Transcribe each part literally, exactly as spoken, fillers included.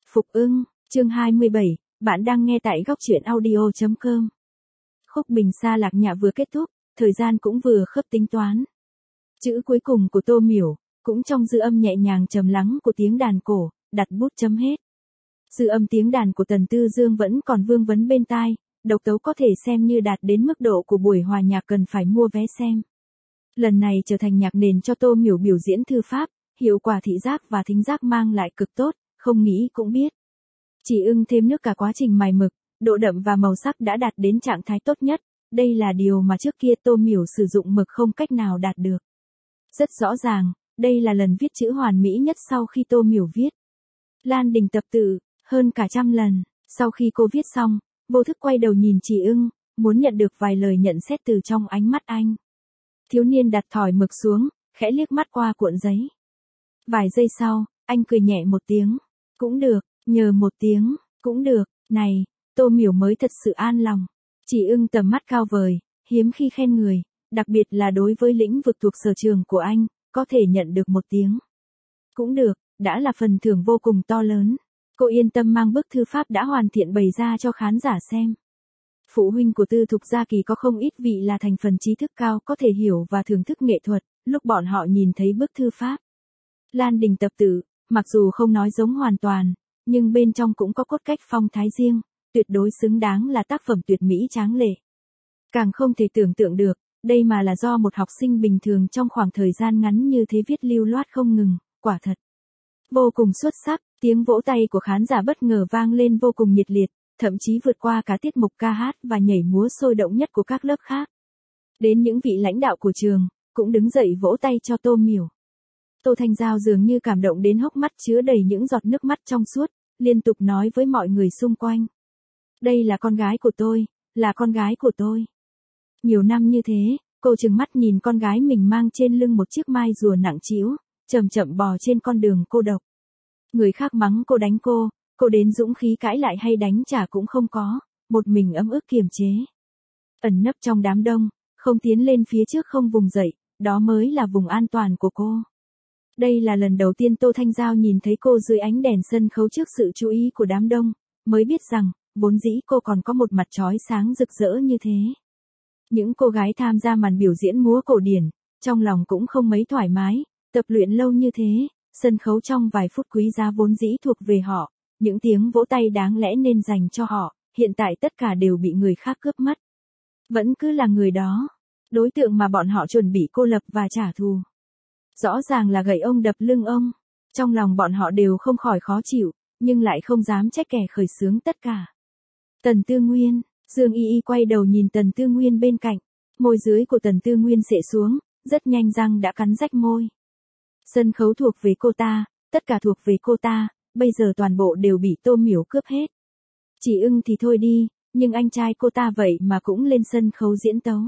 Phục ưng, chương hai mươi bảy, bạn đang nghe tại góc truyện audio chấm com. Khúc Bình Sa Lạc Nhạ vừa kết thúc, thời gian cũng vừa khớp tính toán. Chữ cuối cùng của Tô Miểu, cũng trong dư âm nhẹ nhàng trầm lắng của tiếng đàn cổ, đặt bút chấm hết. Dư âm tiếng đàn của Tần Tư Dương vẫn còn vương vấn bên tai, độc tấu có thể xem như đạt đến mức độ của buổi hòa nhạc cần phải mua vé xem. Lần này trở thành nhạc nền cho Tô Miểu biểu diễn thư pháp, hiệu quả thị giác và thính giác mang lại cực tốt, không nghĩ cũng biết. Chỉ ưng thêm nước cả quá trình mài mực, độ đậm và màu sắc đã đạt đến trạng thái tốt nhất, đây là điều mà trước kia Tô Miểu sử dụng mực không cách nào đạt được. Rất rõ ràng, đây là lần viết chữ hoàn mỹ nhất sau khi Tô Miểu viết. Lan Đình tập tự, hơn cả trăm lần, sau khi cô viết xong, vô thức quay đầu nhìn Chỉ Ưng, muốn nhận được vài lời nhận xét từ trong ánh mắt anh. Thiếu niên đặt thỏi mực xuống, khẽ liếc mắt qua cuộn giấy. Vài giây sau, anh cười nhẹ một tiếng. Cũng được, nhờ một tiếng, cũng được, này, Tô Miểu mới thật sự an lòng. Chỉ Ưng tầm mắt cao vời, hiếm khi khen người, đặc biệt là đối với lĩnh vực thuộc sở trường của anh, có thể nhận được một tiếng. Cũng được, đã là phần thưởng vô cùng to lớn. Cô yên tâm mang bức thư pháp đã hoàn thiện bày ra cho khán giả xem. Phụ huynh của Tư Thục Gia Kỳ có không ít vị là thành phần trí thức cao có thể hiểu và thưởng thức nghệ thuật, lúc bọn họ nhìn thấy bức thư pháp. Lan Đình tập tự, mặc dù không nói giống hoàn toàn, nhưng bên trong cũng có cốt cách phong thái riêng, tuyệt đối xứng đáng là tác phẩm tuyệt mỹ tráng lệ. Càng không thể tưởng tượng được, đây mà là do một học sinh bình thường trong khoảng thời gian ngắn như thế viết lưu loát không ngừng, quả thật. Vô cùng xuất sắc, tiếng vỗ tay của khán giả bất ngờ vang lên vô cùng nhiệt liệt, thậm chí vượt qua cả tiết mục ca hát và nhảy múa sôi động nhất của các lớp khác. Đến những vị lãnh đạo của trường, cũng đứng dậy vỗ tay cho Tô Miểu. Tô Thanh Giao dường như cảm động đến hốc mắt chứa đầy những giọt nước mắt trong suốt, liên tục nói với mọi người xung quanh. Đây là con gái của tôi, là con gái của tôi. Nhiều năm như thế, cô trừng mắt nhìn con gái mình mang trên lưng một chiếc mai rùa nặng trĩu, chậm chậm bò trên con đường cô độc. Người khác mắng cô đánh cô, cô đến dũng khí cãi lại hay đánh trả cũng không có, một mình ấm ức kiềm chế. Ẩn nấp trong đám đông, không tiến lên phía trước không vùng dậy, đó mới là vùng an toàn của cô. Đây là lần đầu tiên Tô Thanh Giao nhìn thấy cô dưới ánh đèn sân khấu trước sự chú ý của đám đông, mới biết rằng, vốn dĩ cô còn có một mặt chói sáng rực rỡ như thế. Những cô gái tham gia màn biểu diễn múa cổ điển, trong lòng cũng không mấy thoải mái, tập luyện lâu như thế, sân khấu trong vài phút quý giá vốn dĩ thuộc về họ, những tiếng vỗ tay đáng lẽ nên dành cho họ, hiện tại tất cả đều bị người khác cướp mất. Vẫn cứ là người đó, đối tượng mà bọn họ chuẩn bị cô lập và trả thù. Rõ ràng là gậy ông đập lưng ông, trong lòng bọn họ đều không khỏi khó chịu, nhưng lại không dám trách kẻ khởi xướng tất cả. Tần Tư Nguyên, Dương Y Y quay đầu nhìn Tần Tư Nguyên bên cạnh, môi dưới của Tần Tư Nguyên xệ xuống, rất nhanh răng đã cắn rách môi. Sân khấu thuộc về cô ta, tất cả thuộc về cô ta, bây giờ toàn bộ đều bị Tô Miểu cướp hết. Chỉ Ưng thì thôi đi, nhưng anh trai cô ta vậy mà cũng lên sân khấu diễn tấu.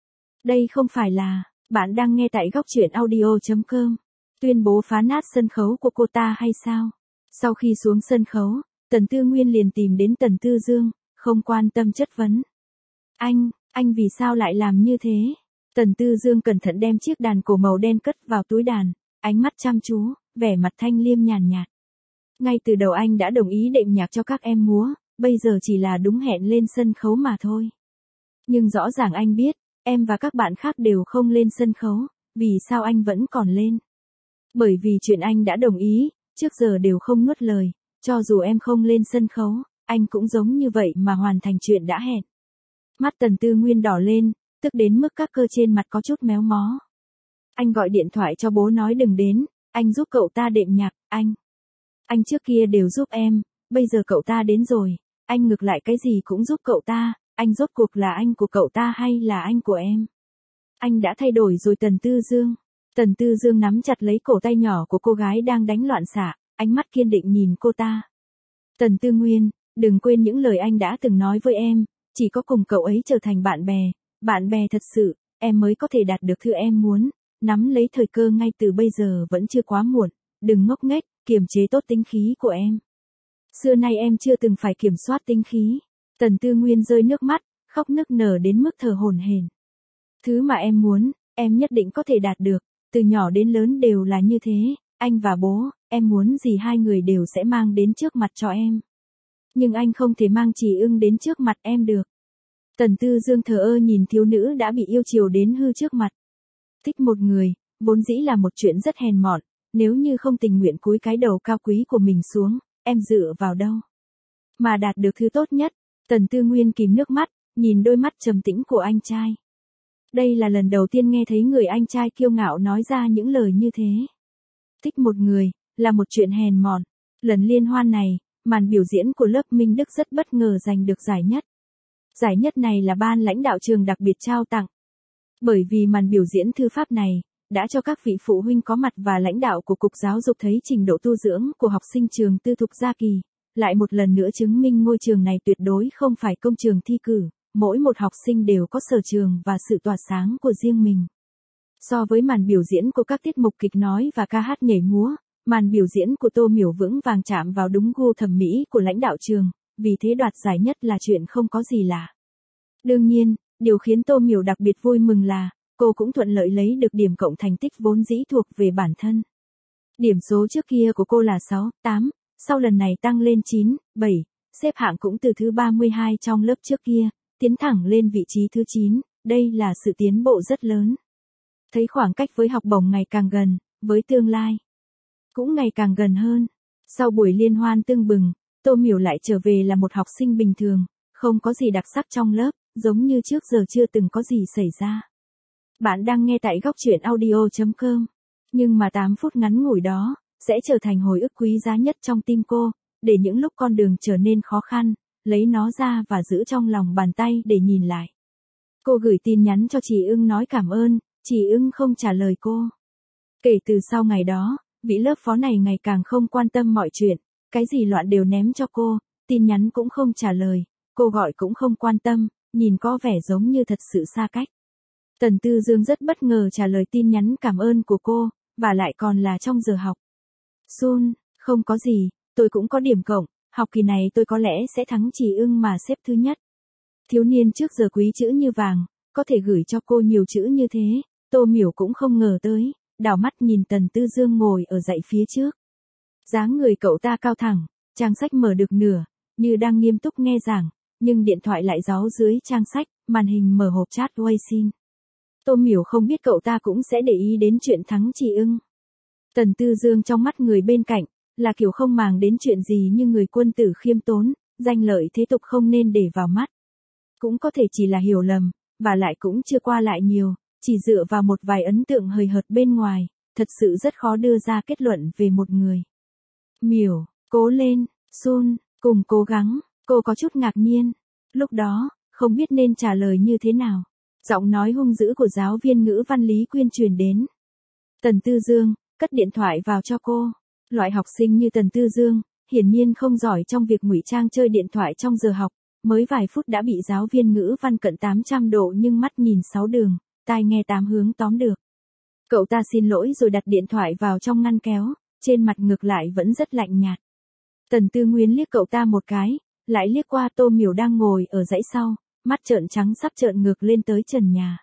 Đây không phải là, bạn đang nghe tại góc truyện audio chấm com, tuyên bố phá nát sân khấu của cô ta hay sao? Sau khi xuống sân khấu, Tần Tư Nguyên liền tìm đến Tần Tư Dương, không quan tâm chất vấn. Anh, anh vì sao lại làm như thế? Tần Tư Dương cẩn thận đem chiếc đàn cổ màu đen cất vào túi đàn, ánh mắt chăm chú, vẻ mặt thanh liêm nhàn nhạt. Ngay từ đầu anh đã đồng ý đệm nhạc cho các em múa, bây giờ chỉ là đúng hẹn lên sân khấu mà thôi. Nhưng rõ ràng anh biết, em và các bạn khác đều không lên sân khấu, vì sao anh vẫn còn lên? Bởi vì chuyện anh đã đồng ý, trước giờ đều không nuốt lời, cho dù em không lên sân khấu, anh cũng giống như vậy mà hoàn thành chuyện đã hẹn. Mắt Tần Tư Nguyên đỏ lên, tức đến mức các cơ trên mặt có chút méo mó. Anh gọi điện thoại cho bố nói đừng đến, anh giúp cậu ta đệm nhạc, anh. Anh trước kia đều giúp em, bây giờ cậu ta đến rồi, anh ngược lại cái gì cũng giúp cậu ta, anh rốt cuộc là anh của cậu ta hay là anh của em? Anh đã thay đổi rồi Tần Tư Dương. Tần Tư Dương nắm chặt lấy cổ tay nhỏ của cô gái đang đánh loạn xạ, ánh mắt kiên định nhìn cô ta. Tần Tư Nguyên, đừng quên những lời anh đã từng nói với em, chỉ có cùng cậu ấy trở thành bạn bè, bạn bè thật sự, em mới có thể đạt được thứ em muốn, nắm lấy thời cơ ngay từ bây giờ vẫn chưa quá muộn, đừng ngốc nghếch, kiềm chế tốt tính khí của em. Xưa nay em chưa từng phải kiểm soát tính khí. Tần Tư Nguyên rơi nước mắt, khóc nức nở đến mức thở hổn hển. Thứ mà em muốn, em nhất định có thể đạt được, từ nhỏ đến lớn đều là như thế, anh và bố, em muốn gì hai người đều sẽ mang đến trước mặt cho em. Nhưng anh không thể mang Chỉ Ưng đến trước mặt em được. Tần Tư Dương thờ ơ nhìn thiếu nữ đã bị yêu chiều đến hư trước mặt. Thích một người, vốn dĩ là một chuyện rất hèn mọn, nếu như không tình nguyện cúi cái đầu cao quý của mình xuống, em dựa vào đâu mà đạt được thứ tốt nhất. Tần Tư Nguyên kìm nước mắt, nhìn đôi mắt trầm tĩnh của anh trai. Đây là lần đầu tiên nghe thấy người anh trai kiêu ngạo nói ra những lời như thế. Thích một người, là một chuyện hèn mọn. Lần liên hoan này, màn biểu diễn của lớp Minh Đức rất bất ngờ giành được giải nhất. Giải nhất này là ban lãnh đạo trường đặc biệt trao tặng. Bởi vì màn biểu diễn thư pháp này, đã cho các vị phụ huynh có mặt và lãnh đạo của Cục Giáo dục thấy trình độ tu dưỡng của học sinh trường tư thục Gia Kỳ, lại một lần nữa chứng minh ngôi trường này tuyệt đối không phải công trường thi cử, mỗi một học sinh đều có sở trường và sự tỏa sáng của riêng mình. So với màn biểu diễn của các tiết mục kịch nói và ca hát nhảy múa, màn biểu diễn của Tô Miểu vững vàng chạm vào đúng gu thẩm mỹ của lãnh đạo trường, vì thế đoạt giải nhất là chuyện không có gì lạ. Đương nhiên, điều khiến Tô Miểu đặc biệt vui mừng là, cô cũng thuận lợi lấy được điểm cộng thành tích vốn dĩ thuộc về bản thân. Điểm số trước kia của cô là sáu, tám, sau lần này tăng lên chín, bảy, xếp hạng cũng từ thứ ba mươi hai trong lớp trước kia, tiến thẳng lên vị trí thứ chín, đây là sự tiến bộ rất lớn. Thấy khoảng cách với học bổng ngày càng gần, với tương lai cũng ngày càng gần hơn. Sau buổi liên hoan tưng bừng, Tô Miểu lại trở về là một học sinh bình thường, không có gì đặc sắc trong lớp, giống như trước giờ chưa từng có gì xảy ra. Bạn đang nghe tại góc truyện audio chấm com. Nhưng mà tám phút ngắn ngủi đó, sẽ trở thành hồi ức quý giá nhất trong tim cô, để những lúc con đường trở nên khó khăn, lấy nó ra và giữ trong lòng bàn tay để nhìn lại. Cô gửi tin nhắn cho Chỉ Ưng nói cảm ơn, Chỉ Ưng không trả lời cô. Kể từ sau ngày đó, vị lớp phó này ngày càng không quan tâm mọi chuyện, cái gì loạn đều ném cho cô, tin nhắn cũng không trả lời, cô gọi cũng không quan tâm, nhìn có vẻ giống như thật sự xa cách. Tần Tư Dương rất bất ngờ trả lời tin nhắn cảm ơn của cô, và lại còn là trong giờ học. Sun, không có gì, tôi cũng có điểm cộng, học kỳ này tôi có lẽ sẽ thắng Chỉ Ưng mà xếp thứ nhất. Thiếu niên trước giờ quý chữ như vàng, có thể gửi cho cô nhiều chữ như thế, Tô Miểu cũng không ngờ tới, đảo mắt nhìn Tần Tư Dương ngồi ở dãy phía trước. Dáng người cậu ta cao thẳng, trang sách mở được nửa, như đang nghiêm túc nghe giảng, nhưng điện thoại lại giấu dưới trang sách, màn hình mở hộp chat Weixin. Tô Miểu không biết cậu ta cũng sẽ để ý đến chuyện thắng Chỉ Ưng. Tần Tư Dương trong mắt người bên cạnh, là kiểu không màng đến chuyện gì như người quân tử khiêm tốn, danh lợi thế tục không nên để vào mắt. Cũng có thể chỉ là hiểu lầm, và lại cũng chưa qua lại nhiều, chỉ dựa vào một vài ấn tượng hời hợt bên ngoài, thật sự rất khó đưa ra kết luận về một người. Miểu, cố lên, Sun, cùng cố gắng, cô có chút ngạc nhiên. Lúc đó, không biết nên trả lời như thế nào. Giọng nói hung dữ của giáo viên ngữ văn Lý Quyên truyền đến. Tần Tư Dương, cất điện thoại vào cho cô. Loại học sinh như Tần Tư Dương, hiển nhiên không giỏi trong việc ngụy trang chơi điện thoại trong giờ học, mới vài phút đã bị giáo viên ngữ văn cận tám trăm độ nhưng mắt nhìn sáu đường, tai nghe tám hướng tóm được. Cậu ta xin lỗi rồi đặt điện thoại vào trong ngăn kéo, trên mặt ngược lại vẫn rất lạnh nhạt. Tần Tư Nguyên liếc cậu ta một cái, lại liếc qua Tô Miểu đang ngồi ở dãy sau, mắt trợn trắng sắp trợn ngược lên tới trần nhà.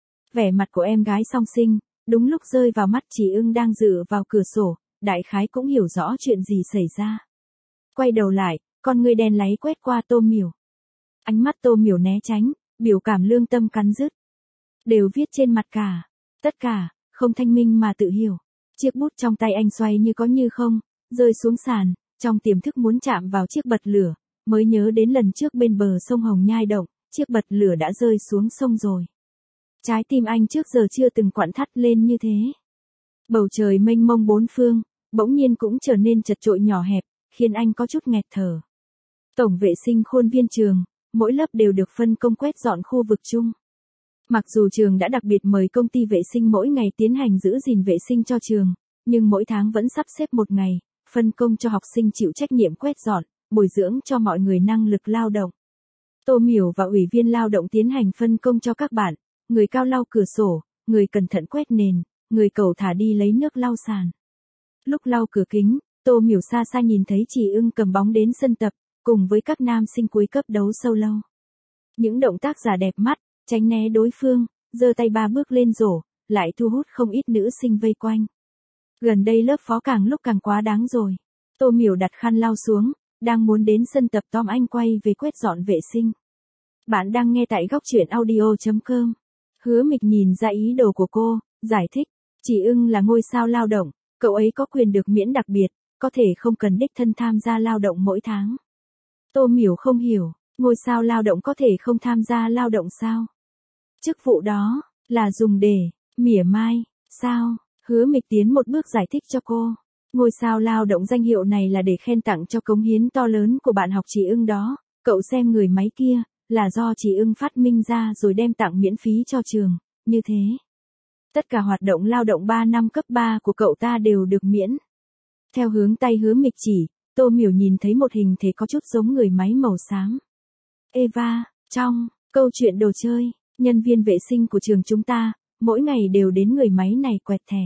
Vẻ mặt của em gái song sinh, đúng lúc rơi vào mắt Chỉ Ưng đang dựa vào cửa sổ, đại khái cũng hiểu rõ chuyện gì xảy ra. Quay đầu lại, con người đen láy quét qua Tô Miểu. Ánh mắt Tô Miểu né tránh, biểu cảm lương tâm cắn rứt. Đều viết trên mặt cả. Tất cả, không thanh minh mà tự hiểu. Chiếc bút trong tay anh xoay như có như không, rơi xuống sàn, trong tiềm thức muốn chạm vào chiếc bật lửa, mới nhớ đến lần trước bên bờ sông Hồng Nhai động, chiếc bật lửa đã rơi xuống sông rồi. Trái tim anh trước giờ chưa từng quặn thắt lên như thế. Bầu trời mênh mông bốn phương, bỗng nhiên cũng trở nên chật chội nhỏ hẹp, khiến anh có chút nghẹt thở. Tổng vệ sinh khuôn viên trường, mỗi lớp đều được phân công quét dọn khu vực chung. Mặc dù trường đã đặc biệt mời công ty vệ sinh mỗi ngày tiến hành giữ gìn vệ sinh cho trường, nhưng mỗi tháng vẫn sắp xếp một ngày, phân công cho học sinh chịu trách nhiệm quét dọn, bồi dưỡng cho mọi người năng lực lao động. Tô Miểu và ủy viên lao động tiến hành phân công cho các bạn, người cao lau cửa sổ, người cẩn thận quét nền, người cẩu thả đi lấy nước lau sàn. Lúc lau cửa kính, Tô Miểu xa xa nhìn thấy Chỉ Ưng cầm bóng đến sân tập, cùng với các nam sinh cuối cấp đấu solo. Những động tác giả đẹp mắt, tránh né đối phương, giơ tay ba bước lên rổ, lại thu hút không ít nữ sinh vây quanh. Gần đây lớp phó càng lúc càng quá đáng rồi. Tô Miểu đặt khăn lau xuống, đang muốn đến sân tập Tom Anh quay về quét dọn vệ sinh. Bạn đang nghe tại góc truyện audio chấm com. Hứa Mịch nhìn ra ý đồ của cô, giải thích. Chị Ưng là ngôi sao lao động, cậu ấy có quyền được miễn đặc biệt, có thể không cần đích thân tham gia lao động mỗi tháng. Tô Miểu không hiểu, ngôi sao lao động có thể không tham gia lao động sao? Chức vụ đó, là dùng để, mỉa mai, sao? Hứa Mịch tiến một bước giải thích cho cô. Ngôi sao lao động danh hiệu này là để khen tặng cho cống hiến to lớn của bạn học chị Ưng đó. Cậu xem người máy kia, là do chị Ưng phát minh ra rồi đem tặng miễn phí cho trường, như thế. Tất cả hoạt động lao động ba năm cấp ba của cậu ta đều được miễn. Theo hướng tay Hứa Mịch chỉ, Tô Miểu nhìn thấy một hình thể có chút giống người máy màu xám. Eva, trong câu chuyện đồ chơi, nhân viên vệ sinh của trường chúng ta, mỗi ngày đều đến người máy này quẹt thẻ.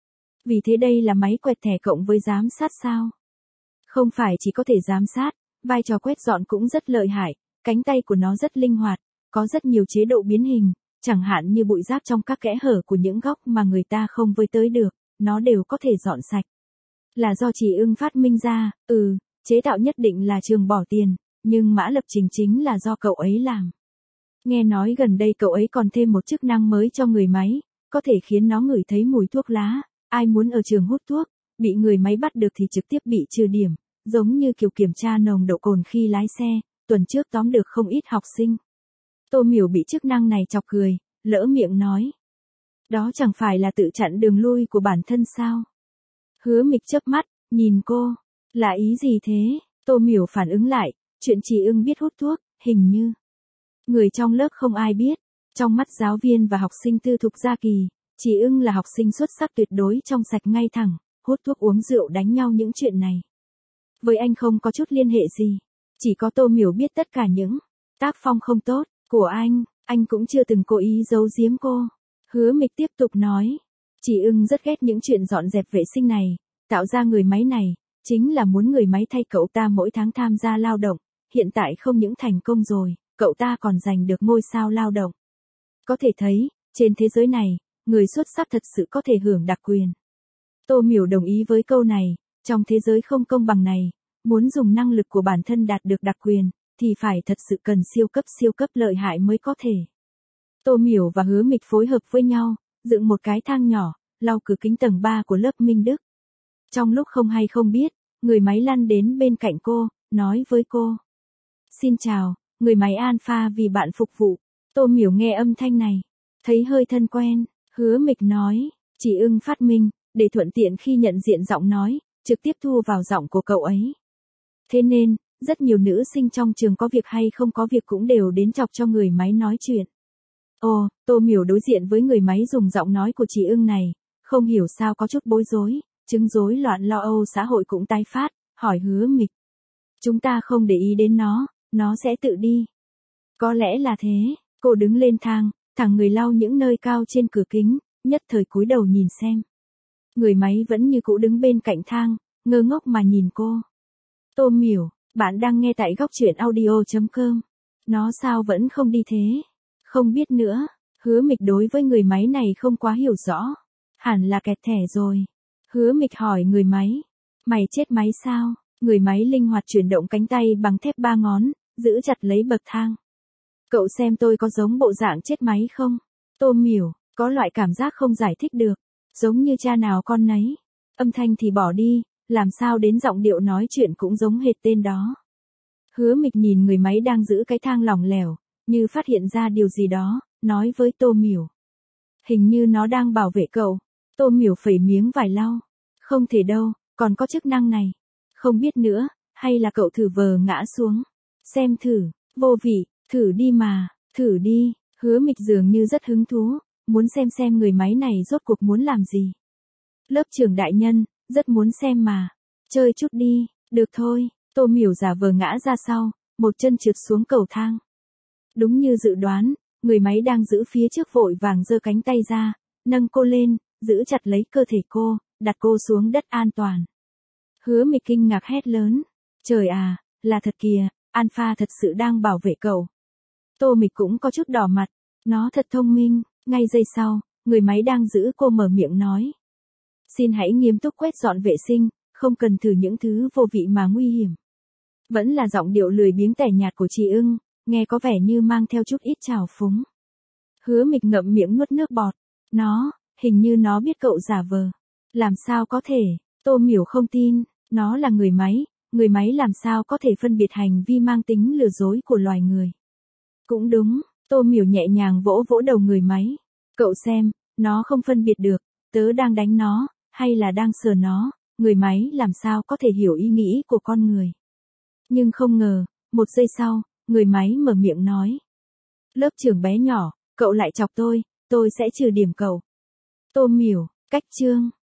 Vì thế đây là máy quẹt thẻ cộng với giám sát sao? Không phải chỉ có thể giám sát, vai trò quét dọn cũng rất lợi hại, cánh tay của nó rất linh hoạt, có rất nhiều chế độ biến hình, chẳng hạn như bụi rác trong các kẽ hở của những góc mà người ta không với tới được, nó đều có thể dọn sạch. Là do chị Ưng phát minh ra, ừ, chế tạo nhất định là trường bỏ tiền, nhưng mã lập trình chính là do cậu ấy làm. Nghe nói gần đây cậu ấy còn thêm một chức năng mới cho người máy, có thể khiến nó ngửi thấy mùi thuốc lá, ai muốn ở trường hút thuốc, bị người máy bắt được thì trực tiếp bị trừ điểm, giống như kiểu kiểm tra nồng độ cồn khi lái xe, tuần trước tóm được không ít học sinh. Tô Miểu bị chức năng này chọc cười, lỡ miệng nói. Đó chẳng phải là tự chặn đường lui của bản thân sao? Hứa Mịch chớp mắt, nhìn cô, là ý gì thế? Tô Miểu phản ứng lại, chuyện chị Ưng biết hút thuốc, hình như người trong lớp không ai biết. Trong mắt giáo viên và học sinh tư thục gia kỳ, chị Ưng là học sinh xuất sắc tuyệt đối trong sạch ngay thẳng, hút thuốc uống rượu đánh nhau những chuyện này. Với anh không có chút liên hệ gì, chỉ có Tô Miểu biết tất cả những tác phong không tốt của anh, anh cũng chưa từng cố ý giấu giếm cô. Hứa Mịch tiếp tục nói, chị Ưng rất ghét những chuyện dọn dẹp vệ sinh này, tạo ra người máy này, chính là muốn người máy thay cậu ta mỗi tháng tham gia lao động, hiện tại không những thành công rồi, cậu ta còn giành được ngôi sao lao động. Có thể thấy, trên thế giới này, người xuất sắc thật sự có thể hưởng đặc quyền. Tô Miểu đồng ý với câu này, trong thế giới không công bằng này, muốn dùng năng lực của bản thân đạt được đặc quyền, thì phải thật sự cần siêu cấp siêu cấp lợi hại mới có thể. Tô Miểu và Hứa Mịch phối hợp với nhau, dựng một cái thang nhỏ, lau cửa kính tầng ba của lớp Minh Đức. Trong lúc không hay không biết, người máy lăn đến bên cạnh cô, nói với cô. Xin chào, người máy Alpha vì bạn phục vụ. Tô Miểu nghe âm thanh này, thấy hơi thân quen. Hứa Mịch nói, chị Ưng phát minh, để thuận tiện khi nhận diện giọng nói, trực tiếp thu vào giọng của cậu ấy. Thế nên, rất nhiều nữ sinh trong trường có việc hay không có việc cũng đều đến chọc cho người máy nói chuyện. Ồ, Tô Miểu đối diện với người máy dùng giọng nói của chị Ưng này, không hiểu sao có chút bối rối, chứng rối loạn lo âu xã hội cũng tái phát, hỏi Hứa Mịch. Chúng ta không để ý đến nó, nó sẽ tự đi. Có lẽ là thế, cô đứng lên thang, thẳng người lau những nơi cao trên cửa kính, nhất thời cúi đầu nhìn xem. Người máy vẫn như cũ đứng bên cạnh thang, ngơ ngốc mà nhìn cô. Tô Miểu, bạn đang nghe tại góc truyện audio chấm com. Nó sao vẫn không đi thế? Không biết nữa, Hứa Mịch đối với người máy này không quá hiểu rõ. Hẳn là kẹt thẻ rồi. Hứa Mịch hỏi người máy. Mày chết máy sao? Người máy linh hoạt chuyển động cánh tay bằng thép ba ngón, giữ chặt lấy bậc thang. Cậu xem tôi có giống bộ dạng chết máy không? Tô Miểu, có loại cảm giác không giải thích được. Giống như cha nào con nấy. Âm thanh thì bỏ đi, làm sao đến giọng điệu nói chuyện cũng giống hệt tên đó. Hứa Mịch nhìn người máy đang giữ cái thang lỏng lẻo, như phát hiện ra điều gì đó, nói với Tô Miểu. Hình như nó đang bảo vệ cậu. Tô Miểu phẩy miếng vải lau. Không thể đâu, còn có chức năng này. Không biết nữa, hay là cậu thử vờ ngã xuống. Xem thử, vô vị, thử đi mà, thử đi. Hứa Mịch dường như rất hứng thú, muốn xem xem người máy này rốt cuộc muốn làm gì. Lớp trưởng đại nhân, rất muốn xem mà. Chơi chút đi, được thôi. Tô Miểu giả vờ ngã ra sau, một chân trượt xuống cầu thang. Đúng như dự đoán, người máy đang giữ phía trước vội vàng giơ cánh tay ra, nâng cô lên, giữ chặt lấy cơ thể cô, đặt cô xuống đất an toàn. Hứa Mịch kinh ngạc hét lớn. Trời à, là thật kìa, Alpha thật sự đang bảo vệ cậu. Tô Mịch cũng có chút đỏ mặt, nó thật thông minh. Ngay giây sau, người máy đang giữ cô mở miệng nói. Xin hãy nghiêm túc quét dọn vệ sinh, không cần thử những thứ vô vị mà nguy hiểm. Vẫn là giọng điệu lười biếng tẻ nhạt của chị ưng, nghe có vẻ như mang theo chút ít trào phúng. Hứa Mịch ngậm miệng nuốt nước bọt. Nó, hình như nó biết cậu giả vờ. Làm sao có thể, Tô Miểu không tin, nó là người máy, người máy làm sao có thể phân biệt hành vi mang tính lừa dối của loài người. Cũng đúng, Tô Miểu nhẹ nhàng vỗ vỗ đầu người máy. Cậu xem, nó không phân biệt được, tớ đang đánh nó, hay là đang sờ nó, người máy làm sao có thể hiểu ý nghĩ của con người. Nhưng không ngờ, một giây sau, người máy mở miệng nói. Lớp trưởng bé nhỏ, cậu lại chọc tôi, tôi sẽ trừ điểm cậu. Tô Miểu, cách chương.